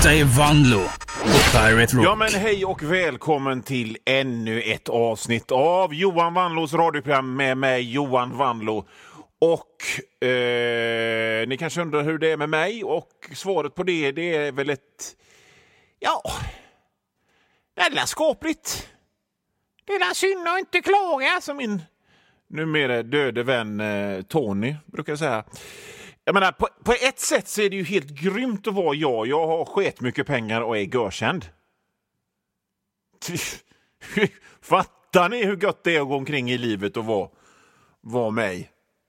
Detta är Vanlo på Pirate Rock. Ja, men hej och välkommen till ännu ett avsnitt av Johan Vanlos radioprogram med mig, Johan Vanlo. Och ni kanske undrar hur det är med mig, och svaret på det är väl ett... Ja, det är skapligt. Det är synd att inte klaga, som min numera döde vän Tony brukar säga. Jag menar, på ett sätt så är det ju helt grymt att vara jag. Jag har skett mycket pengar och är görkänd. Fattar ni hur gött det är att gå omkring i livet och vara mig?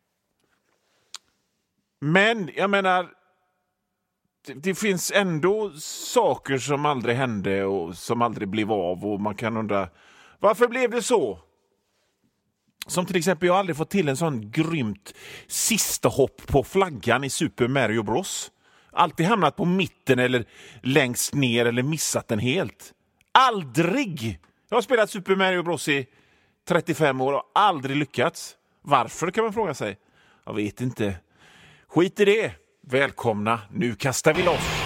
Men jag menar, det finns ändå saker som aldrig hände och som aldrig blev av, och man kan undra, varför blev det så? Som till exempel, jag har aldrig fått till en sån grymt sista hopp på flaggan i Super Mario Bros. Alltid hamnat på mitten eller längst ner eller missat den helt. Aldrig! Jag har spelat Super Mario Bros i 35 år och aldrig lyckats. Varför, kan man fråga sig. Jag vet inte. Skit i det. Välkomna, nu kastar vi loss.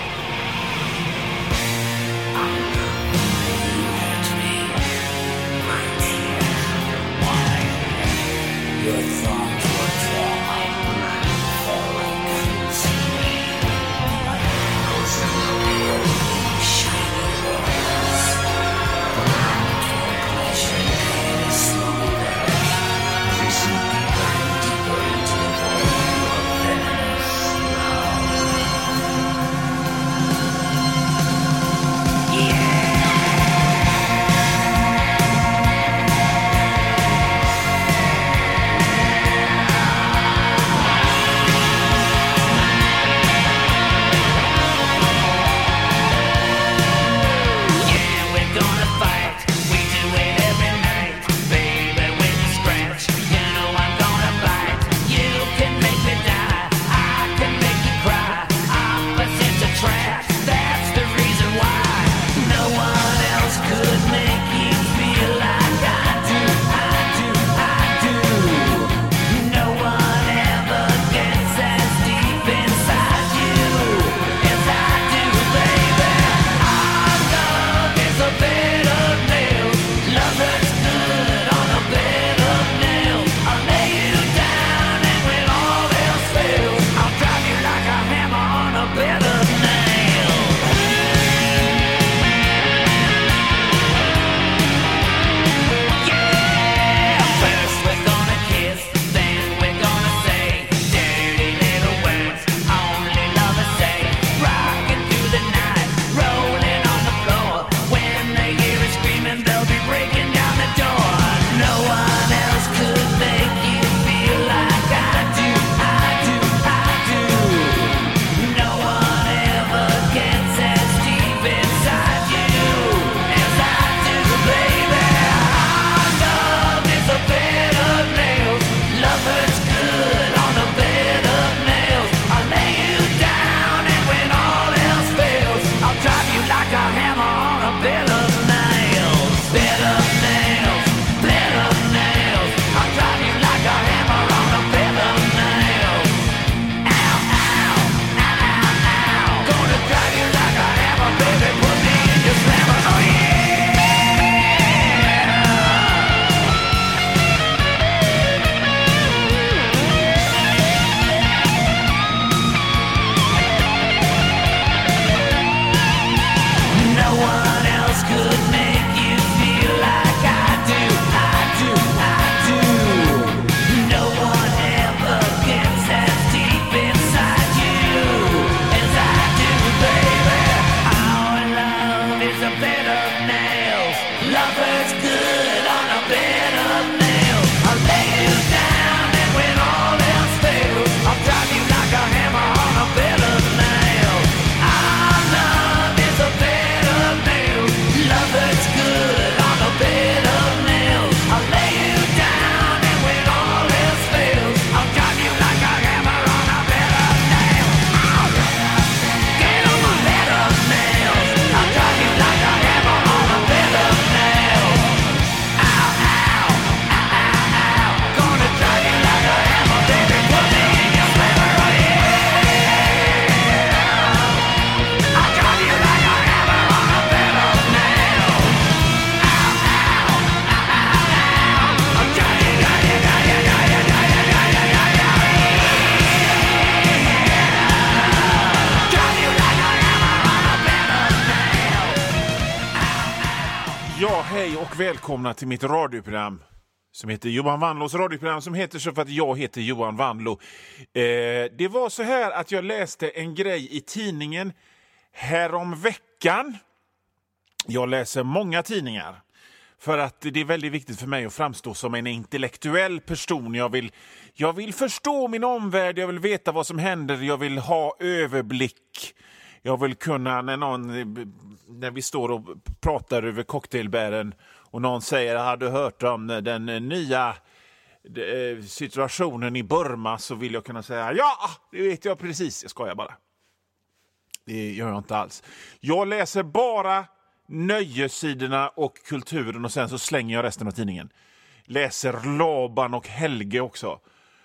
och välkomna till mitt radioprogram som heter Johan Wanlås radioprogram, som heter så för att jag heter Johan Wanlå. Det var så här att jag läste en grej i tidningen härom veckan. Jag läser många tidningar för att det är väldigt viktigt för mig att framstå som en intellektuell person. Jag vill förstå min omvärld, jag vill veta vad som händer, jag vill ha överblick. Jag vill kunna när vi står och pratar över cocktailbären och någon säger, har du hört om den nya situationen i Burma, så vill jag kunna säga, ja, det vet jag precis. Jag skojar bara. Det gör jag inte alls. Jag läser bara nöjessidorna och kulturen och sen så slänger jag resten av tidningen. Läser Laban och Helge också.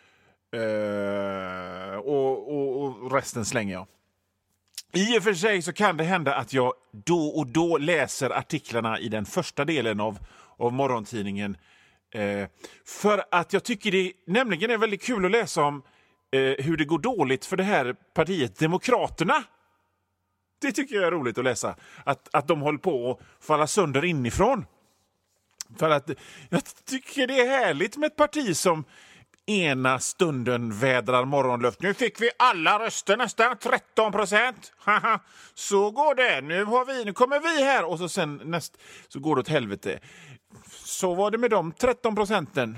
Och resten slänger jag. I och för sig så kan det hända att jag då och då läser artiklarna i den första delen av morgontidningen. För att jag tycker det nämligen är väldigt kul att läsa om hur det går dåligt för det här partiet Demokraterna. Det tycker jag är roligt att läsa. Att de håller på att falla sönder inifrån. För att jag tycker det är härligt med ett parti som ena stunden vädrar morgonluft. Nu fick vi alla röster, nästan 13%. Haha, så går det. Nu kommer vi här. Och så sen så går det åt helvete. Så var det med de 13%.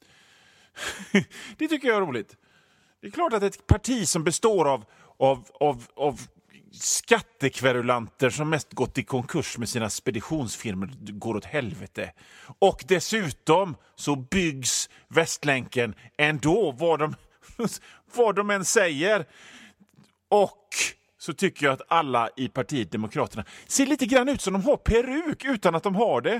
Det tycker jag är roligt. Det är klart att ett parti som består av skattekverulanter som mest gått i konkurs med sina speditionsfirmor går åt helvete. Och dessutom så byggs Västlänken ändå, vad de än säger. Och så tycker jag att alla i partiet Demokraterna ser lite grann ut som de har peruk utan att de har det.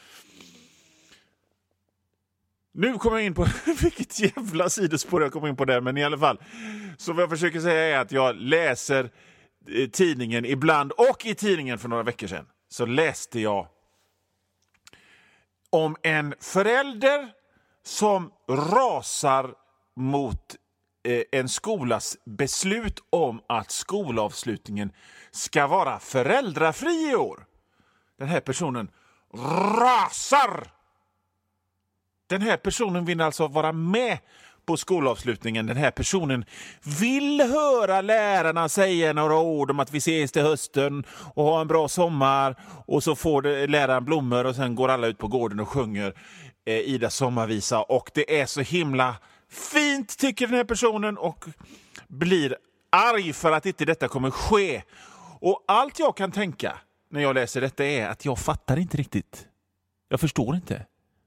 Nu kommer jag in på vilket jävla sidospår jag kommer in på där, men i alla fall. Så vad jag försöker säga är att jag läser tidningen ibland, och i tidningen för några veckor sedan så läste jag om en förälder som rasar mot en skolas beslut om att skolavslutningen ska vara föräldrafri i år. Den här personen rasar. Den här personen vill alltså vara med på skolavslutningen. Den här personen vill höra lärarna säga några ord om att vi ses till hösten och ha en bra sommar, och så får läraren blommor och sen går alla ut på gården och sjunger Idas sommarvisa, och det är så himla fint, tycker den här personen, och blir arg för att inte detta kommer ske. Och allt jag kan tänka när jag läser detta är att jag fattar inte riktigt. Jag förstår inte.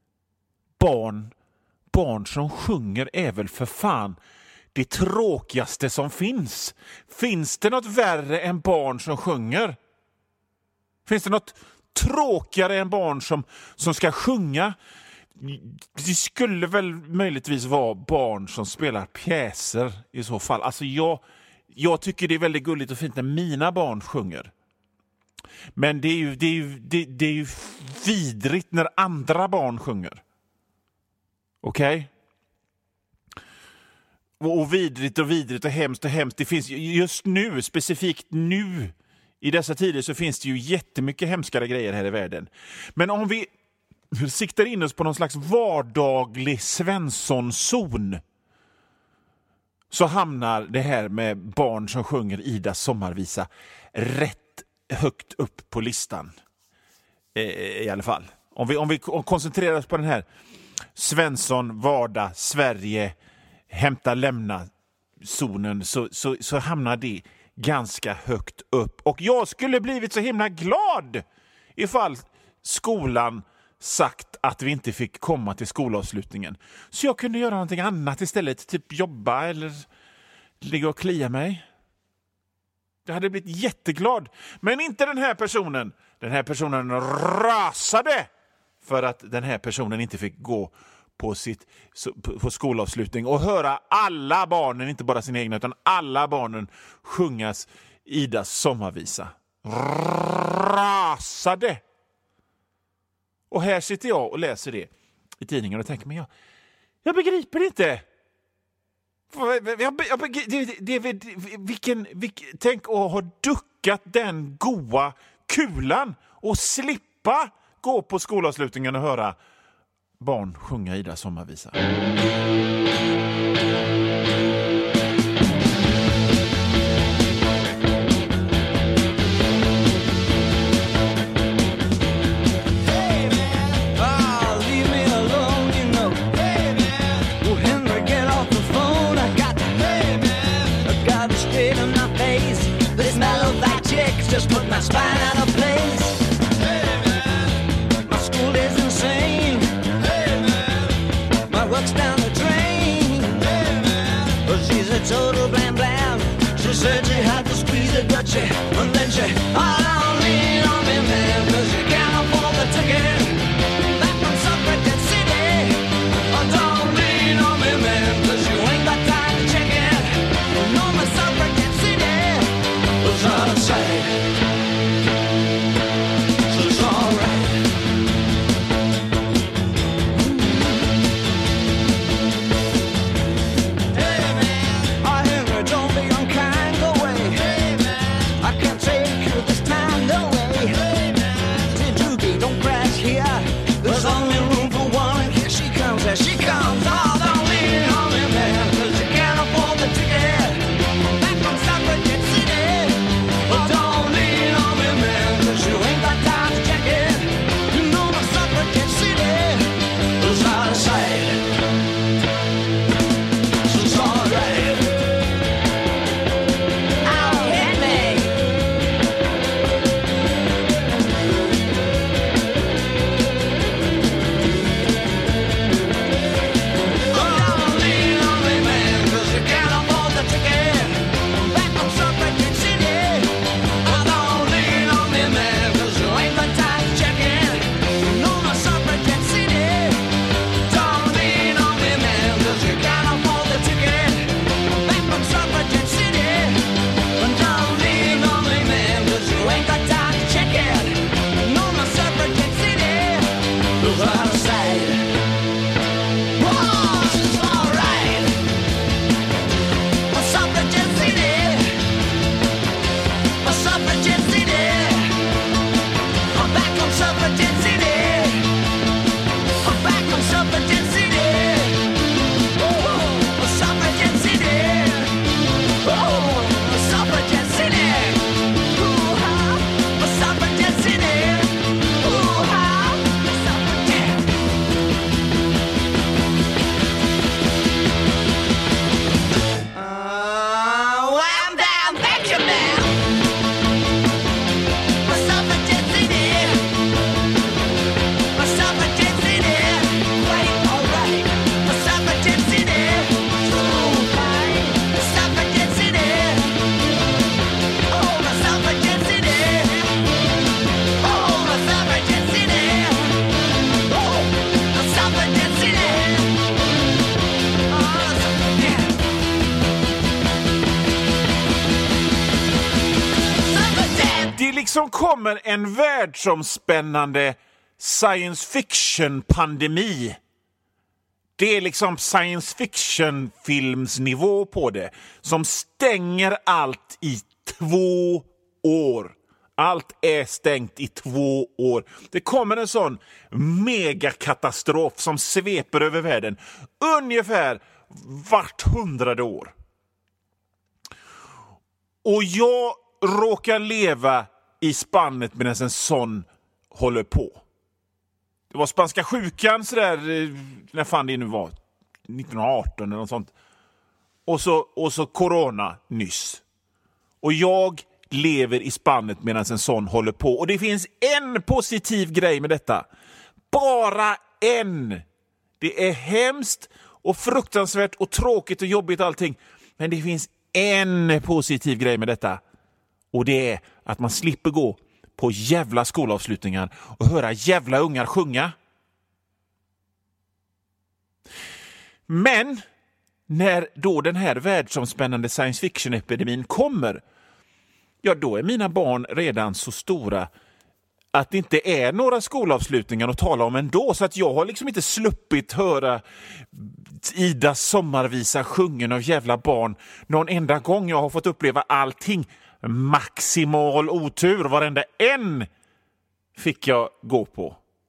Barn som sjunger är väl för fan det tråkigaste som finns. Finns det något värre än barn som sjunger? Finns det något tråkigare än barn som ska sjunga? Det skulle väl möjligtvis vara barn som spelar pjäser i så fall. Alltså jag tycker det är väldigt gulligt och fint när mina barn sjunger. Men det är ju vidrigt när andra barn sjunger. Okej? Och vidrigt och hemskt och hemskt. Det finns just nu, specifikt nu i dessa tider, så finns det ju jättemycket hemskare grejer här i världen. Men om vi siktar in oss på någon slags vardaglig Svensson-zon, så hamnar det här med barn som sjunger Idas sommarvisa rätt högt upp på listan. I alla fall. Om vi koncentrerar oss på den här Svensson, vardag, Sverige, hämta, lämna zonen, så hamnar det ganska högt upp. Och jag skulle blivit så himla glad ifall skolan sagt att vi inte fick komma till skolavslutningen. Så jag kunde göra någonting annat istället, typ jobba eller ligga och klia mig. Jag hade blivit jätteglad. Men inte den här personen. Den här personen rasade för att den här personen inte fick gå på skolavslutning och höra alla barnen, inte bara sina egna utan alla barnen, sjungas Idas sommarvisa. Rasade. Och här sitter jag och läser det i tidningen och tänker, men jag begriper inte. Tänk att ha duckat den goa kulan och slippa gå på skolavslutningen och höra barn sjunga Ida sommarvisa. Just put my spine out of place. Hey man, my school is insane. Hey man, my work's down the drain. Hey man, well, she's a total blam blam. She said she had to squeeze the Dutchie, and then she, oh, don't lean on me, man, 'cause you can't afford the ticket. Back from Suffragette City. Oh, don't lean on me, man, 'cause you ain't got time to check it. No, my Suffragette City was out of sight. She comes, oh, don't lean on me, man, 'cause you can't afford the ticket. Back from Suffragette City. Oh, don't lean on me, man, 'cause you ain't got time to check it. You know my Suffragette City is out of sight. So it's all right. Oh, hit me. Som kommer en världsomspännande science fiction-pandemi. Det är liksom science fiction-filmsnivå på det. Som stänger allt i 2 år. Allt är stängt i 2 år. Det kommer en sån megakatastrof som sveper över världen. Ungefär vart 100:e år. Och jag råkar leva i spannet medan en sån håller på. Det var spanska sjukan så där, när fan det nu var, 1918 eller något sånt. Och så corona nyss. Och jag lever i spannet medan en sån håller på. Och det finns en positiv grej med detta. Bara en. Det är hemskt och fruktansvärt och tråkigt och jobbigt allting. Men det finns en positiv grej med detta. Och det är att man slipper gå på jävla skolavslutningar och höra jävla ungar sjunga. Men när då den här världsomspännande science fiction-epidemin kommer, ja då är mina barn redan så stora att det inte är några skolavslutningar att tala om ändå. Så att jag har liksom inte sluppit höra Idas sommarvisa sjungen av jävla barn någon enda gång. Jag har fått uppleva allting. Maximal otur, varenda en fick jag gå på.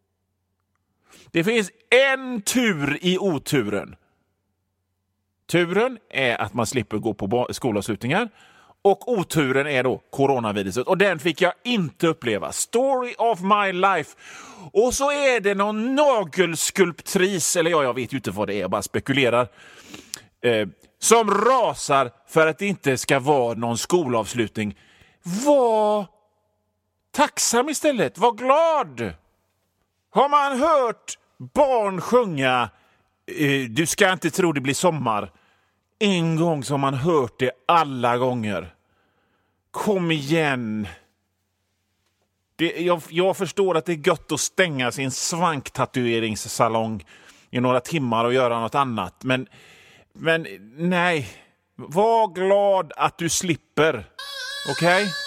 Det finns en tur i oturen. Turen är att man slipper gå på skolavslutningar. Och oturen är då coronaviruset. Och den fick jag inte uppleva. Story of my life. Och så är det någon nagelskulptris, eller jag vet ju inte vad det är, jag bara spekulerar. Som rasar för att det inte ska vara någon skolavslutning. Var tacksam istället. Var glad. Har man hört barn sjunga Du ska inte tro det blir sommar en gång, så har man hört det alla gånger. Kom igen. Jag förstår att det är gött att stänga sin svanktatueringssalong i några timmar och göra något annat. Men nej. Var glad att du slipper. Okej? Okay?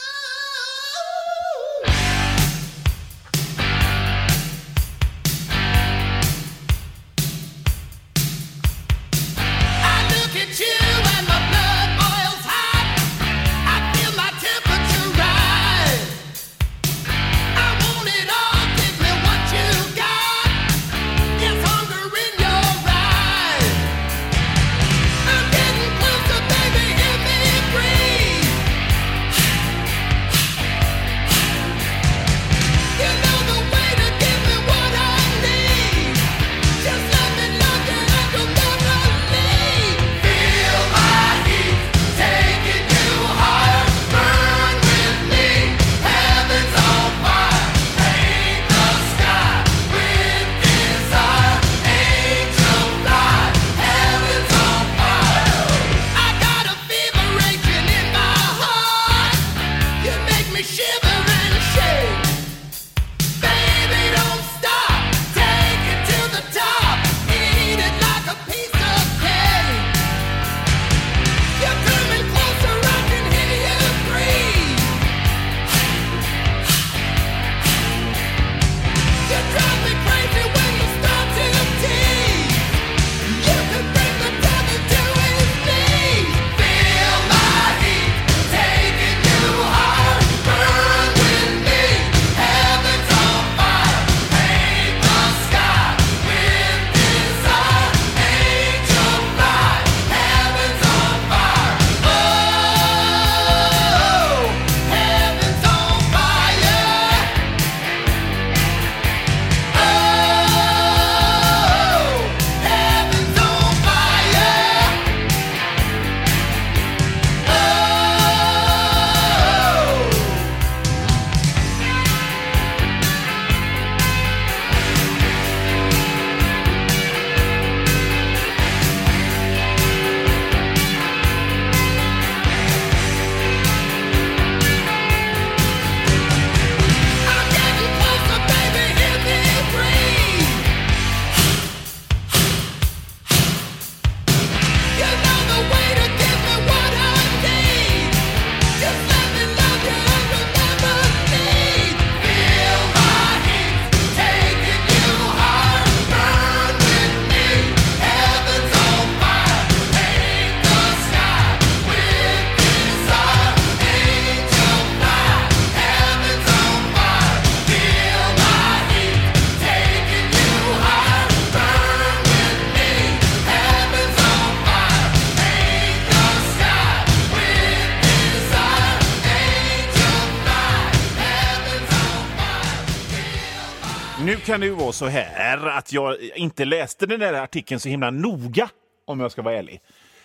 Nu kan det ju vara så här att jag inte läste den där artikeln så himla noga, om jag ska vara ärlig.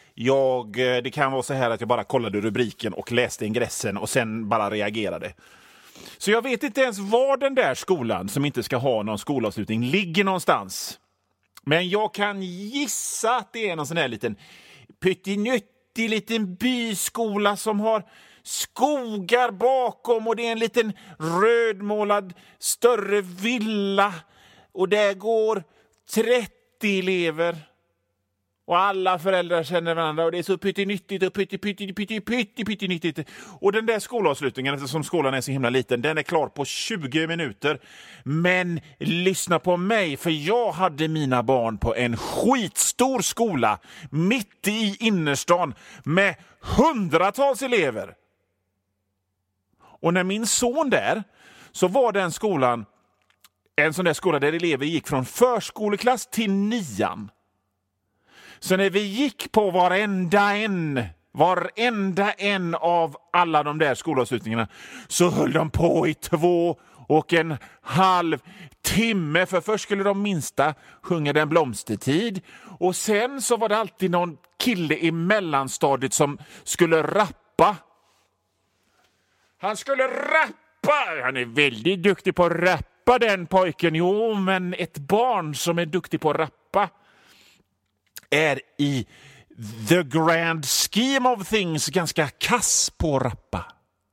Det kan vara så här att jag bara kollade rubriken och läste ingressen och sen bara reagerade. Så jag vet inte ens var den där skolan som inte ska ha någon skolavslutning ligger någonstans. Men jag kan gissa att det är någon sån här liten pyttinuttig liten byskola som har skogar bakom och det är en liten rödmålad större villa och där går 30 elever och alla föräldrar känner varandra och det är så pyttinyttigt och pyttinyttigt. Och den där skolavslutningen, eftersom skolan är så himla liten, den är klar på 20 minuter. Men lyssna på mig, för jag hade mina barn på en skitstor skola mitt i innerstan med hundratals elever. Och när min son där, så var den skolan en sån där skola där elever gick från förskoleklass till 9. Så när vi gick på varenda en av alla de där skolavslutningarna så höll de på i 2,5 timme. För först skulle de minsta sjunga Den blomstertid. Och sen så var det alltid någon kille i mellanstadiet som skulle rappa. Han skulle rappa! Han är väldigt duktig på att rappa, den pojken. Jo, men ett barn som är duktig på att rappa är i the grand scheme of things ganska kass på att rappa.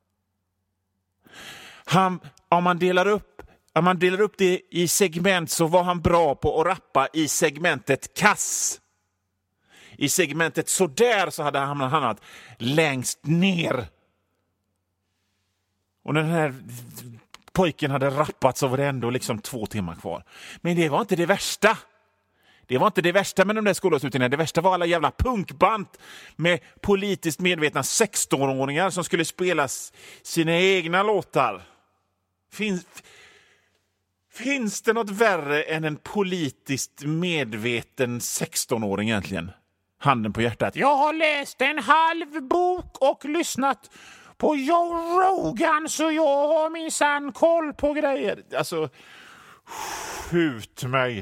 Om man delar upp det i segment så var han bra på att rappa i segmentet kass. I segmentet sådär så hade han hamnat längst ner. Och när den här pojken hade rappat så var det ändå liksom 2 timmar kvar. Men det var inte det värsta. Det var inte det värsta med de där skolavslutningarna. Det värsta var alla jävla punkband med politiskt medvetna 16-åringar som skulle spela sina egna låtar. Finns det något värre än en politiskt medveten 16-åring egentligen? Handen på hjärtat. Jag har läst en halv bok och lyssnat på Joe Rogan så jag har minsann koll på grejer. Alltså, skjut mig.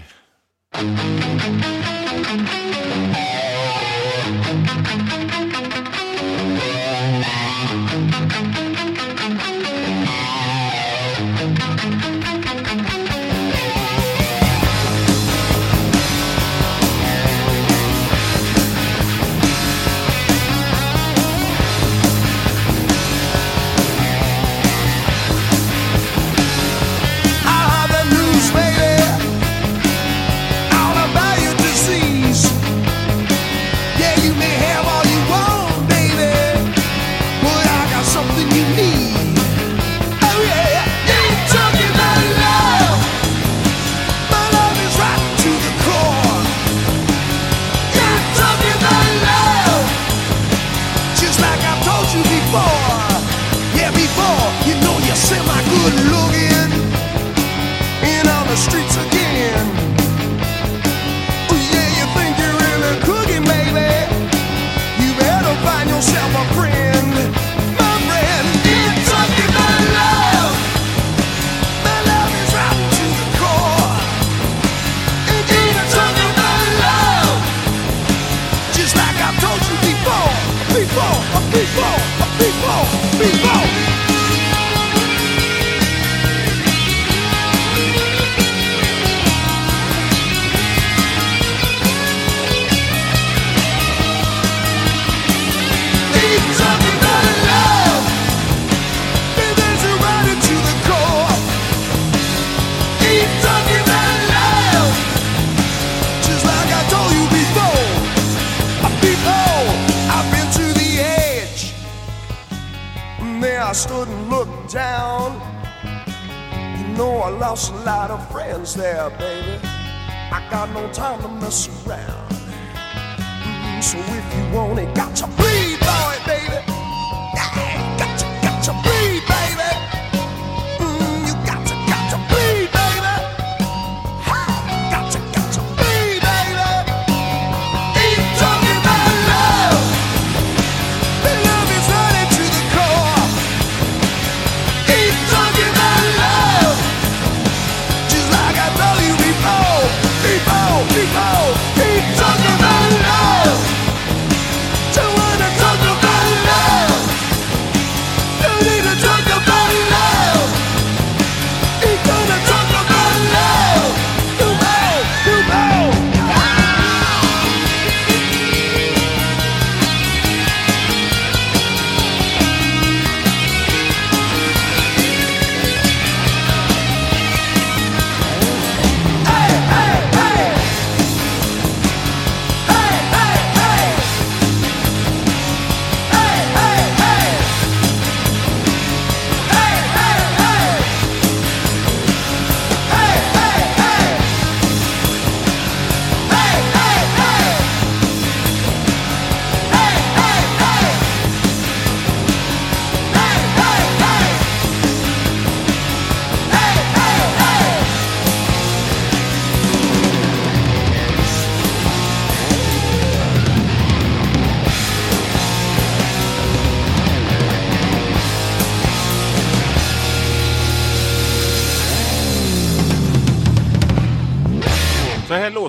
stood and looked down. You know I lost a lot of friends there, baby. I got no time to mess around. So if you want it, got to bleed, boy, baby. Yeah, got to bleed, baby. You got to bleed, baby. Got to bleed, baby. Ain't talking about love. The love is running to the core. Ain't talking about love. Just like I told you before. Ain't talking about love. To one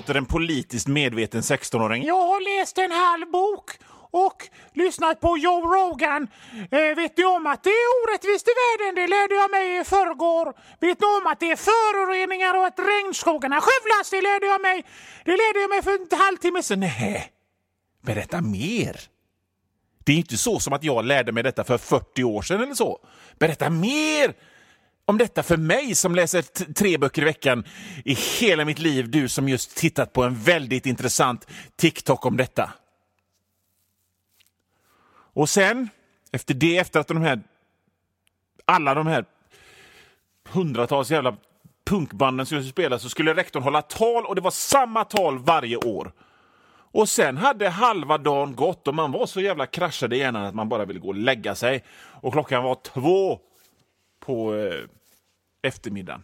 låter en politiskt medveten 16-åring. Jag har läst en halv bok och lyssnat på Joe Rogan. Vet ni om att det är orättvist i världen? Det lärde jag mig i förrgår. Vet ni om att det är föroreningar och att regnskogarna skövlas? Det lärde jag mig för en halvtimme sedan. Nej, berätta mer. Det är inte så som att jag lärde mig detta för 40 år sedan eller så. Berätta mer om detta för mig som läser 3 böcker i veckan i hela mitt liv. Du som just tittat på en väldigt intressant TikTok om detta. Och sen, efter att alla de här hundratals jävla punkbanden skulle spela, så skulle rektorn hålla tal, och det var samma tal varje år. Och sen hade halva dagen gått och man var så jävla kraschade i hjärnan att man bara ville gå och lägga sig. Och klockan var 2 på eftermiddagen.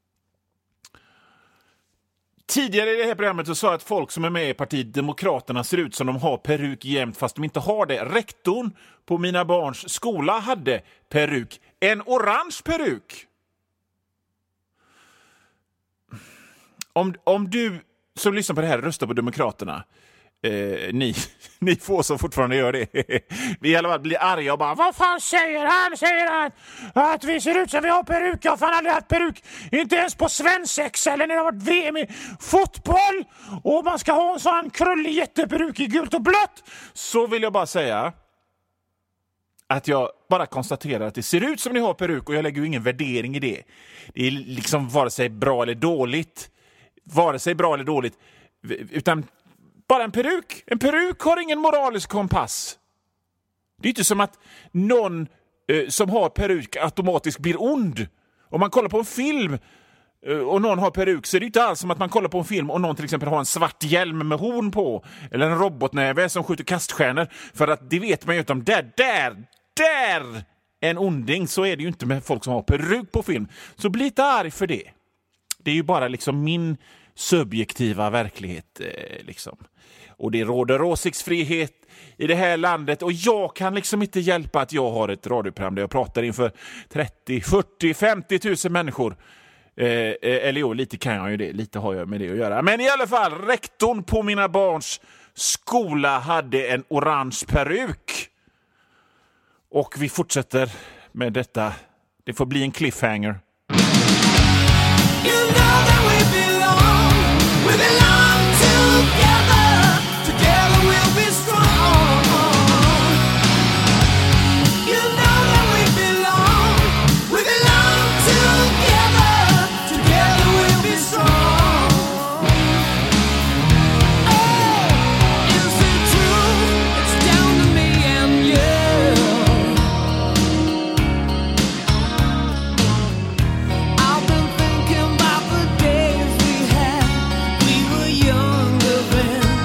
Tidigare i det här programmet så sa jag att folk som är med i partiet Demokraterna ser ut som de har peruk jämt fast de inte har det. Rektorn på mina barns skola hade peruk. En orange peruk. Om du som lyssnar på det här röstar på Demokraterna, ni får som fortfarande gör det. Vi i alla fall blir arga och bara, vad fan säger han? Säger han att vi ser ut som vi har peruk? Jag har fan aldrig haft peruk. Inte ens på svensexa eller när det har varit VM i fotboll och man ska ha en sån krullig jätteperuk i gult och blött. Så vill jag bara säga att jag bara konstaterar att det ser ut som ni har peruk, och jag lägger ju ingen värdering i det. Det är liksom vare sig bra eller dåligt. Utan bara en peruk. En peruk har ingen moralisk kompass. Det är inte som att någon som har peruk automatiskt blir ond. Om man kollar på en film och någon har peruk, så är det inte alls som att man kollar på en film och någon till exempel har en svart hjälm med horn på, eller en robotnäve som skjuter kaststjärnor. För att det vet man ju inte om där en onding. Så är det ju inte med folk som har peruk på film. Så bli inte arg för det. Det är ju bara liksom min subjektiva verklighet liksom. Och det råder åsiktsfrihet i det här landet, och jag kan liksom inte hjälpa att jag har ett radioprogram där jag pratar inför 30, 40, 50 000 människor. Eller jo, lite kan jag ju det. Lite har jag med det att göra. Men i alla fall, rektorn på mina barns skola hade en orange peruk. Och vi fortsätter med detta. Det får bli en cliffhanger. You know that we belong together. Together we'll be strong. You know that we belong together. Together we'll be strong. Oh, is it true? It's down to me and you. I've been thinking about the days we had. We were younger then.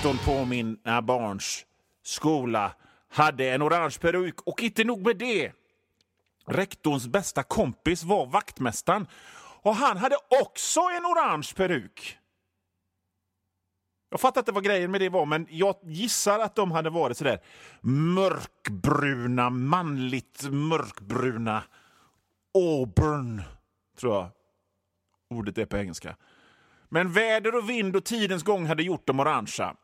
rektorn på mina barns skola hade en orange peruk, och inte nog med det. Rektorns bästa kompis var vaktmästaren, och han hade också en orange peruk. Jag fattar inte vad grejen med det var, men jag gissar att de hade varit sådär mörkbruna, manligt mörkbruna. Auburn, tror jag ordet är på engelska. Men väder och vind och tidens gång hade gjort dem orangea.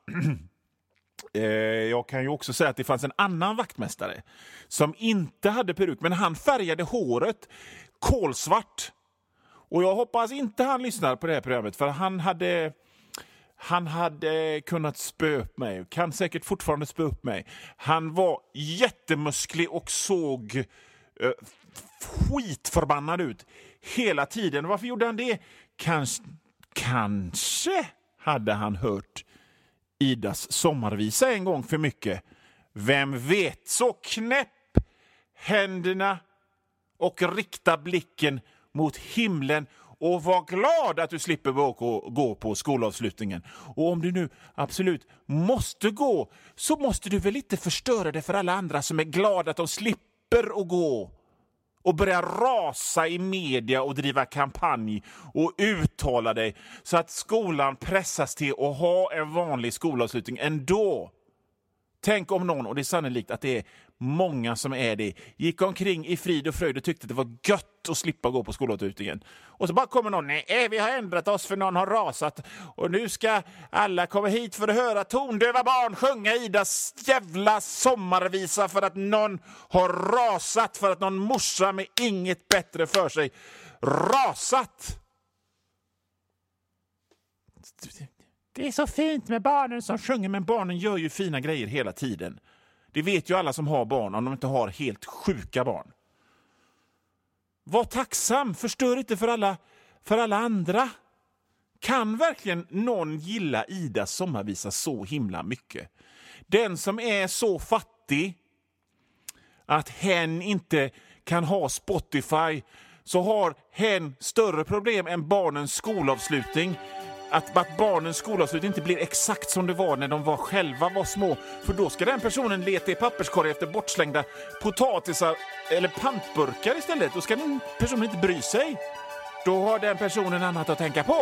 Jag kan ju också säga att det fanns en annan vaktmästare som inte hade peruk, men han färgade håret kolsvart. Och jag hoppas inte han lyssnar på det här programmet, för han hade kunnat spö upp mig, kan säkert fortfarande spö upp mig. Han var jättemusklig och såg skitförbannad ut hela tiden. Varför gjorde han det? Kanske hade han hört Idas sommarvisa en gång för mycket. Vem vet? Så knäpp händerna och rikta blicken mot himlen och var glad att du slipper gå på skolavslutningen. Och om du nu absolut måste gå, så måste du väl inte förstöra det för alla andra som är glada att de slipper att gå. Och börja rasa i media och driva kampanj och uttala dig så att skolan pressas till att ha en vanlig skolavslutning ändå. Tänk om någon, och det är sannolikt att det är många som är det, gick omkring i frid och fröjd och tyckte att det var gött att slippa gå på skolavslutningen. Och så bara kommer någon, nej, vi har ändrat oss för någon har rasat. Och nu ska alla komma hit för att höra tondöva barn sjunga Idas jävla sommarvisa för att någon har rasat, för att någon morsa med inget bättre för sig rasat. Det är så fint med barnen som sjunger, men barnen gör ju fina grejer hela tiden. Det vet ju alla som har barn, om de inte har helt sjuka barn. Var tacksam, förstör inte för alla andra. Kan verkligen någon gilla Idas sommarvisa så himla mycket? Den som är så fattig att hen inte kan ha Spotify, så har hen större problem än barnens skolavslutning. Att barnens skolavslutning inte blir exakt som det var när de själva var små. För då ska den personen leta i papperskorg efter bortslängda potatisar eller pantburkar istället. Då ska den personen inte bry sig. Då har den personen annat att tänka på.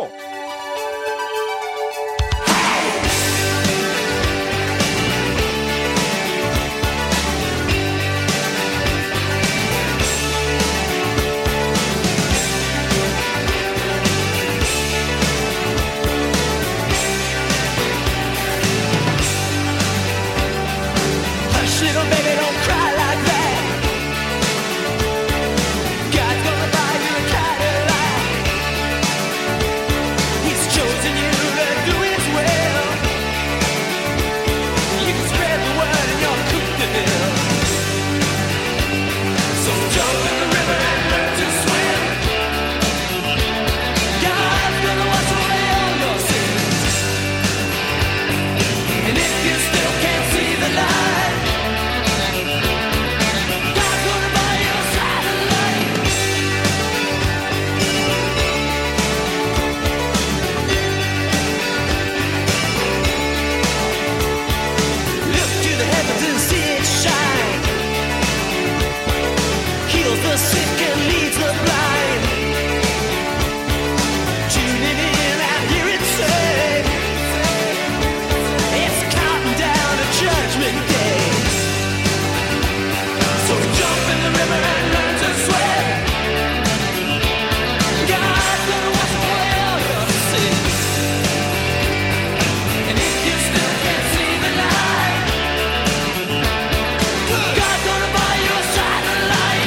Little baby, don't cry like that. God's gonna buy you a Cadillac. He's chosen you to do his will. You can spread the word in your Coopville. So jump in the river and learn to swim. God's gonna wash away all your sins. And if you still can't see the light, the sick and leads the blind. Tuning in, I hear it say, it's counting down to Judgment Day. So jump in the river and learn to swim. God's gonna wash away all your sins. And if you still can't see the light, God's gonna buy you a satellite.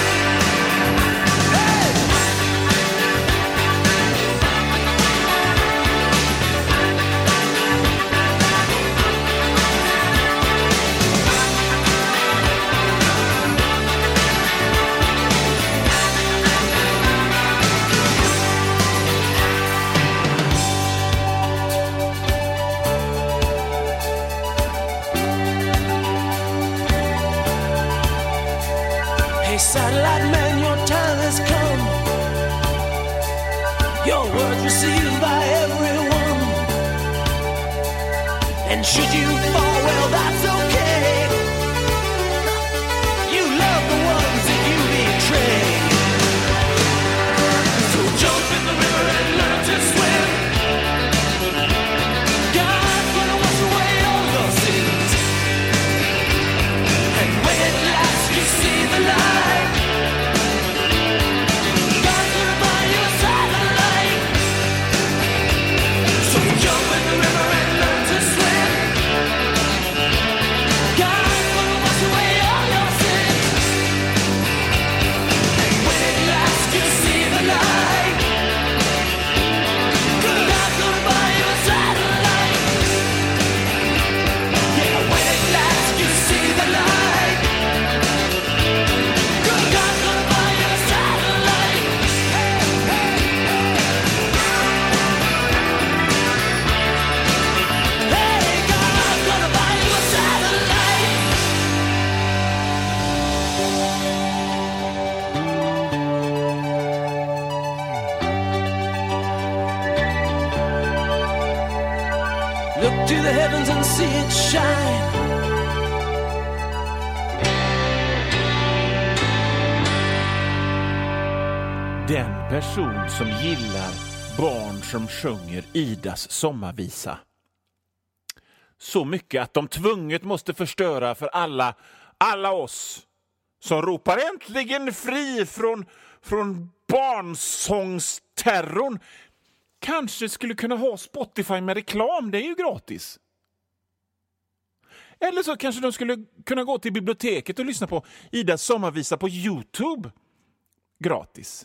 Satellite man, your time has come. Your word received by everyone. And should you fall, well, that's okay. You love the ones that you betray. So jump in the river and learn to swim. God's gonna wash away all your sins. And when at last you see the light, God's gonna buy you a satellite. So jump in the river and learn to swim. God's gonna wash away all your sins. And when at last you see the light, God's gonna buy you a satellite. Yeah, when at last you see the light, God's gonna buy you a satellite. Hey, God's gonna buy you a satellite. Look to the heavens and see it shine. Den person som gillar barn som sjunger Idas sommarvisa så mycket att de tvunget måste förstöra för alla oss som ropar äntligen fri från barnsångsterrorn kanske skulle kunna ha Spotify med reklam. Det är ju gratis. Eller så kanske de skulle kunna gå till biblioteket och lyssna på Idas sommarvisa på YouTube gratis.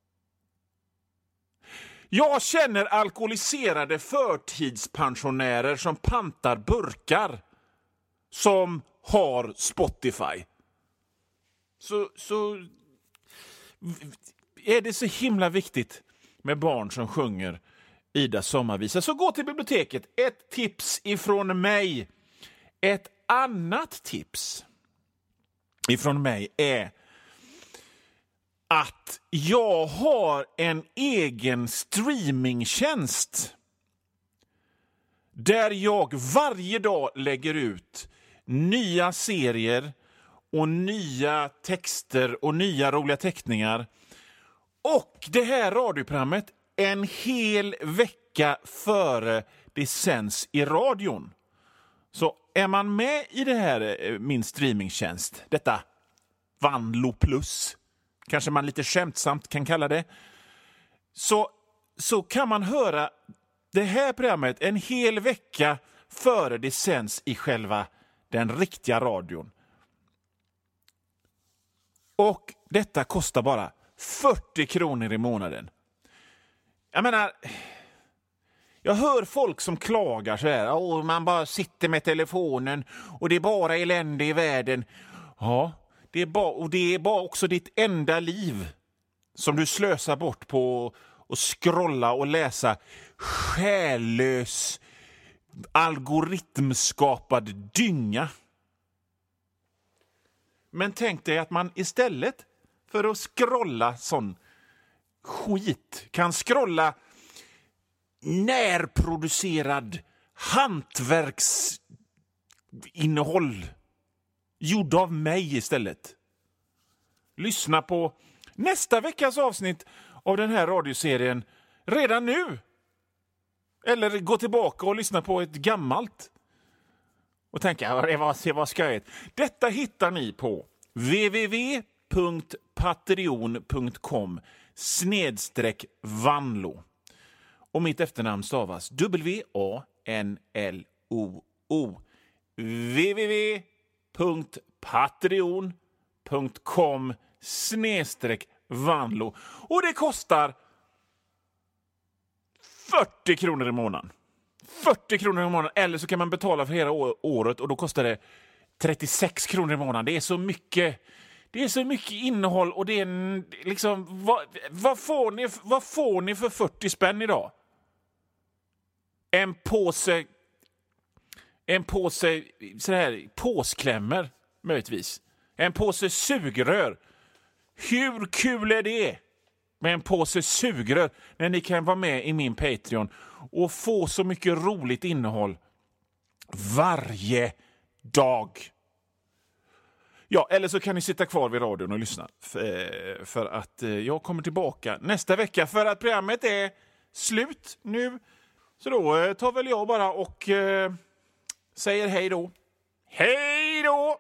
Jag känner alkoholiserade förtidspensionärer som pantar burkar som har Spotify. Så är det så himla viktigt med barn som sjunger Idas sommarvisa. Så gå till biblioteket. Ett tips ifrån mig. Ett annat tips ifrån mig är att jag har en egen streamingtjänst där jag varje dag lägger ut nya serier och nya texter och nya roliga teckningar och det här radioprogrammet en hel vecka före det sänds i radion. Så är man med i det här min streamingtjänst, detta Vanlo Plus, kanske man lite skämtsamt kan kalla det, så kan man höra det här programmet en hel vecka före det sänds i själva den riktiga radion. Och detta kostar bara 40 kronor i månaden. Jag menar, jag hör folk som klagar så här, man bara sitter med telefonen och det är bara elände i världen. Ja, det är bara också ditt enda liv som du slösar bort på att scrolla och läsa själlös algoritmskapad dynga. Men tänk dig att man istället för att scrolla sån skit kan scrolla närproducerad hantverksinnehåll gjord av mig istället. Lyssna på nästa veckas avsnitt av den här radioserien redan nu. Eller gå tillbaka och lyssna på ett gammalt. Och tänka, det var skojigt. Detta hittar ni på www.patreon.com/vanlo. Och mitt efternamn stavas WANLOO. www.patreon.com/vanlo. Och det kostar 40 kronor i månaden. 40 kronor i månaden. Eller så kan man betala för hela året och då kostar det 36 kronor i månaden. Det är så mycket. Det är så mycket innehåll och det är liksom vad får ni för 40 spänn idag? En påse så här påsklämmor möjligtvis. En påse sugrör. Hur kul är det? Med en påse sugrör när ni kan vara med i min Patreon och få så mycket roligt innehåll Varje dag. Ja, eller så kan ni sitta kvar vid radion och lyssna. För att jag kommer tillbaka nästa vecka. För att programmet är slut nu. Så då tar väl jag bara och säger hej då. Hej då!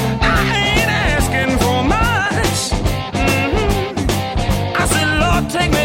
Take me